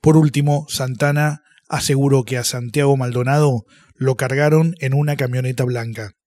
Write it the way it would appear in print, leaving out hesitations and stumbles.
Por último, Santana aseguró que a Santiago Maldonado lo cargaron en una camioneta blanca.